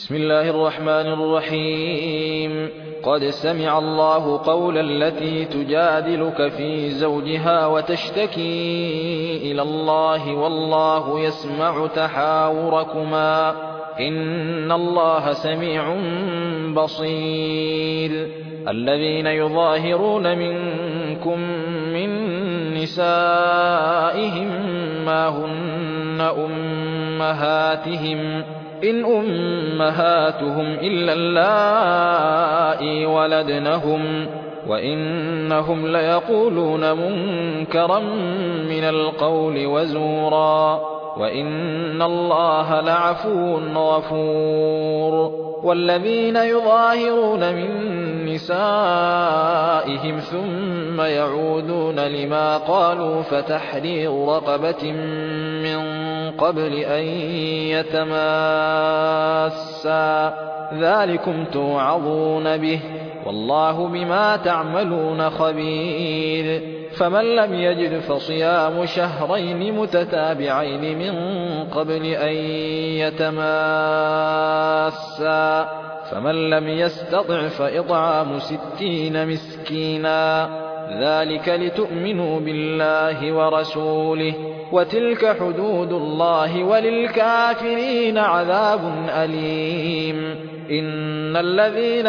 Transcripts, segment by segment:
بسم الله الرحمن الرحيم. قد سمع الله قول التي تجادلك في زوجها وتشتكي إلى الله والله يسمع تحاوركما إن الله سميع بصير. الذين يظاهرون منكم من نسائهم ما هن أمهاتهم إن أمهاتهم إلا اللائي ولدنهم وإنهم ليقولون منكرا من القول وزورا وإن الله لعفو غفور. والذين يظاهرون من نسائهم ثم يعودون لما قالوا فتحرير رقبة من قبل أن يتماسا ذلكم توعظون به والله بما تعملون خبير. فمن لم يجد فصيام شهرين متتابعين من قبل أن يتماسا فمن لم يستطع فإطعام 60 مسكينا ذلك لتؤمنوا بالله ورسوله وتلك حدود الله وللكافرين عذاب أليم. إن الذين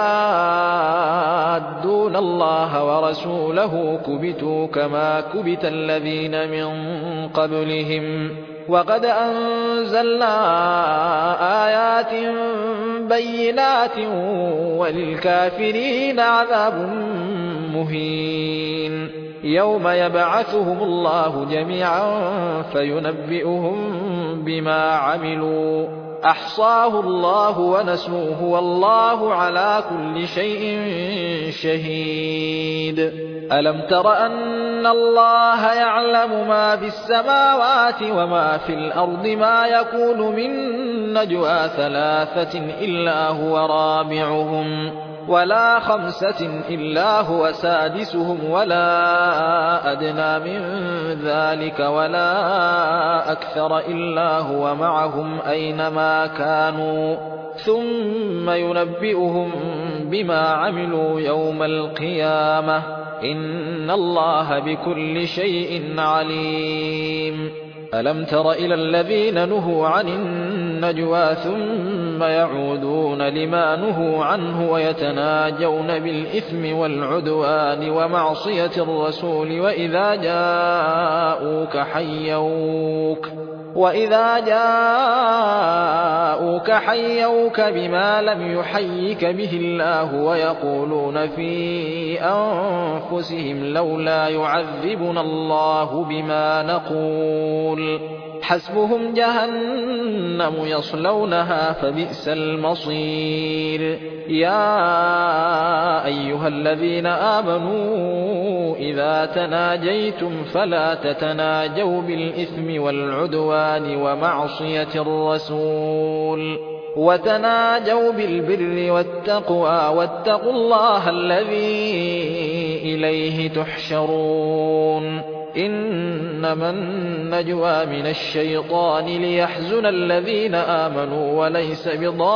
يحادون الله ورسوله كبتوا كما كبت الذين من قبلهم وقد أنزلنا آيات بينات وللكافرين عذاب مهين. يوم يبعثهم الله جميعا فينبئهم بما عملوا أحصاه الله ونسوه والله على كل شيء شهيد. ألم تر أن الله يعلم ما في السماوات وما في الأرض ما يكون من نجوى 3 إلا هو رابعهم ولا 5 إلا هو سادسهم ولا أدنى من ذلك ولا أكثر إلا هو معهم أينما كانوا ثم ينبئهم بما عملوا يوم القيامة إن الله بكل شيء عليم. ألم تر إلى الذين نهوا عن النجوى ثم يعودون لما نهوا عنه ويتناجون بالإثم والعدوان ومعصية الرسول وإذا جاءوك حيوك بما لم يحيك به الله ويقولون في أنفسهم لولا يعذبنا الله بما نقول حسبهم جهنم يصلونها فبئس المصير. يا أيها الذين آمنوا إذا تناجيتم فلا تتناجوا بالإثم والعدوان ومعصية الرسول وتناجوا بالبر والتقوى واتقوا الله الذي إليه تحشرون. إنما النجوى من الشيطان ليحزن الذين آمنوا وليس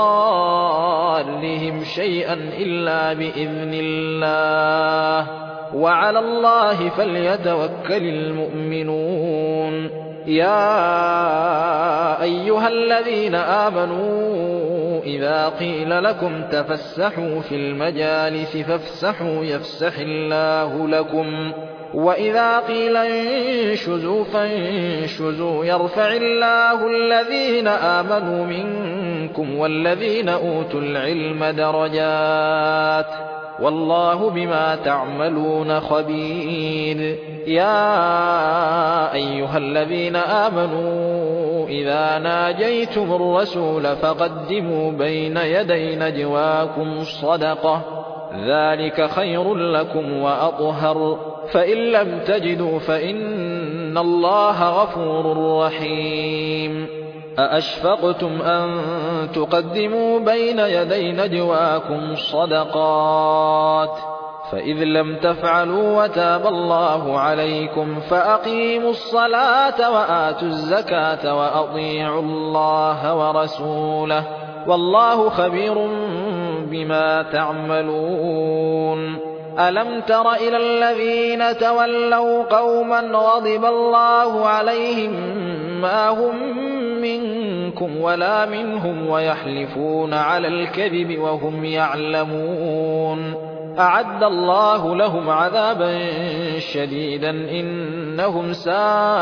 بضارهم شيئا إلا بإذن الله وعلى الله فليتوكل المؤمنون. يا أيها الذين آمنوا إذا قيل لكم تفسحوا في المجالس فافسحوا يفسح الله لكم وإذا قيل انشزوا فانشزوا يرفع الله الذين آمنوا منكم والذين أوتوا العلم درجات والله بما تعملون خبير. يا أيها الذين آمنوا إذا ناجيتم الرسول فقدموا بين يدي نجواكم صدقة ذلك خير لكم وأطهر فإن لم تجدوا فإن الله غفور رحيم. أأشفقتم أن تقدموا بين يدي نجواكم صدقات فإذ لم تفعلوا وتاب الله عليكم فأقيموا الصلاة وآتوا الزكاة وأطيعوا الله ورسوله والله خبير بما تعملون. ألم تر إلى الذين تولوا قوما غضب الله عليهم ما هم منكم ولا منهم ويحلفون على الكذب وهم يعلمون أعد الله لهم عذابا شديدا إنهم ساء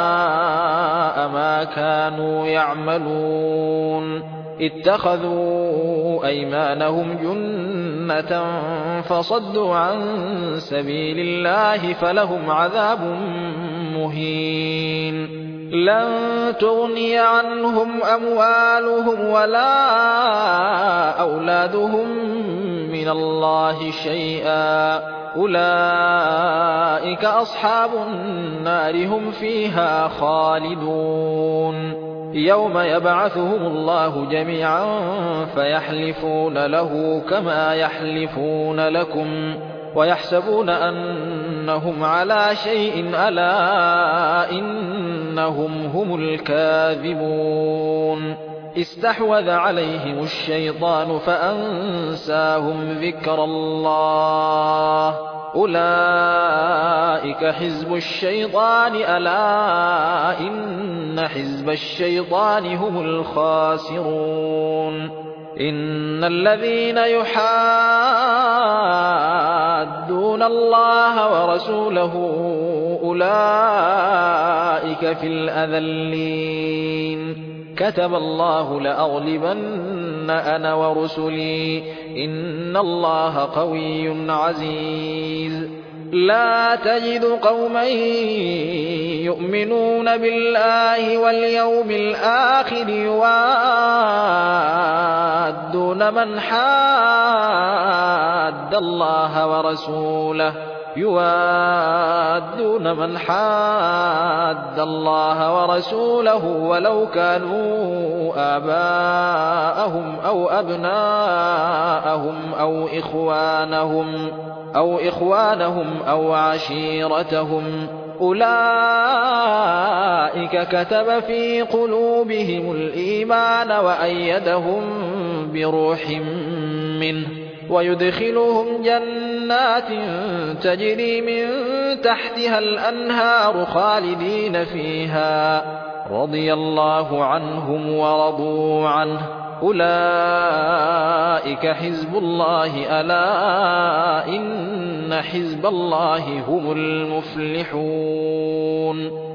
ما كانوا يعملون. اتخذوا أيمانهم جنة فصدوا عن سبيل الله فلهم عذاب مهين. لن تغني عنهم أموالهم ولا أولادهم من الله شيئا أولئك أصحاب النار هم فيها خالدون. يوم يبعثهم الله جميعا فيحلفون له كما يحلفون لكم ويحسبون أنهم على شيء ألا إنهم هم الكاذبون. استحوذ عليهم الشيطان فأنساهم ذكر الله أولئك حزب الشيطان ألا إن حزب الشيطان هم الخاسرون. إن الذين يحادون الله ورسوله أولئك في الأذلين. كتب الله لأغلبن أنا ورسلي إن الله قوي عزيز. لا تجد قوما يؤمنون بالله واليوم الآخر يوادون من حاد الله ورسوله ولو كانوا آباءهم أو أبناءهم أو إخوانهم أو عشيرتهم أولئك كتب في قلوبهم الإيمان وأيدهم بروح منه ويدخلهم جنات تجري من تحتها الأنهار خالدين فيها رضي الله عنهم ورضوا عنه أولئك حزب الله ألا إن حزب الله هم المفلحون.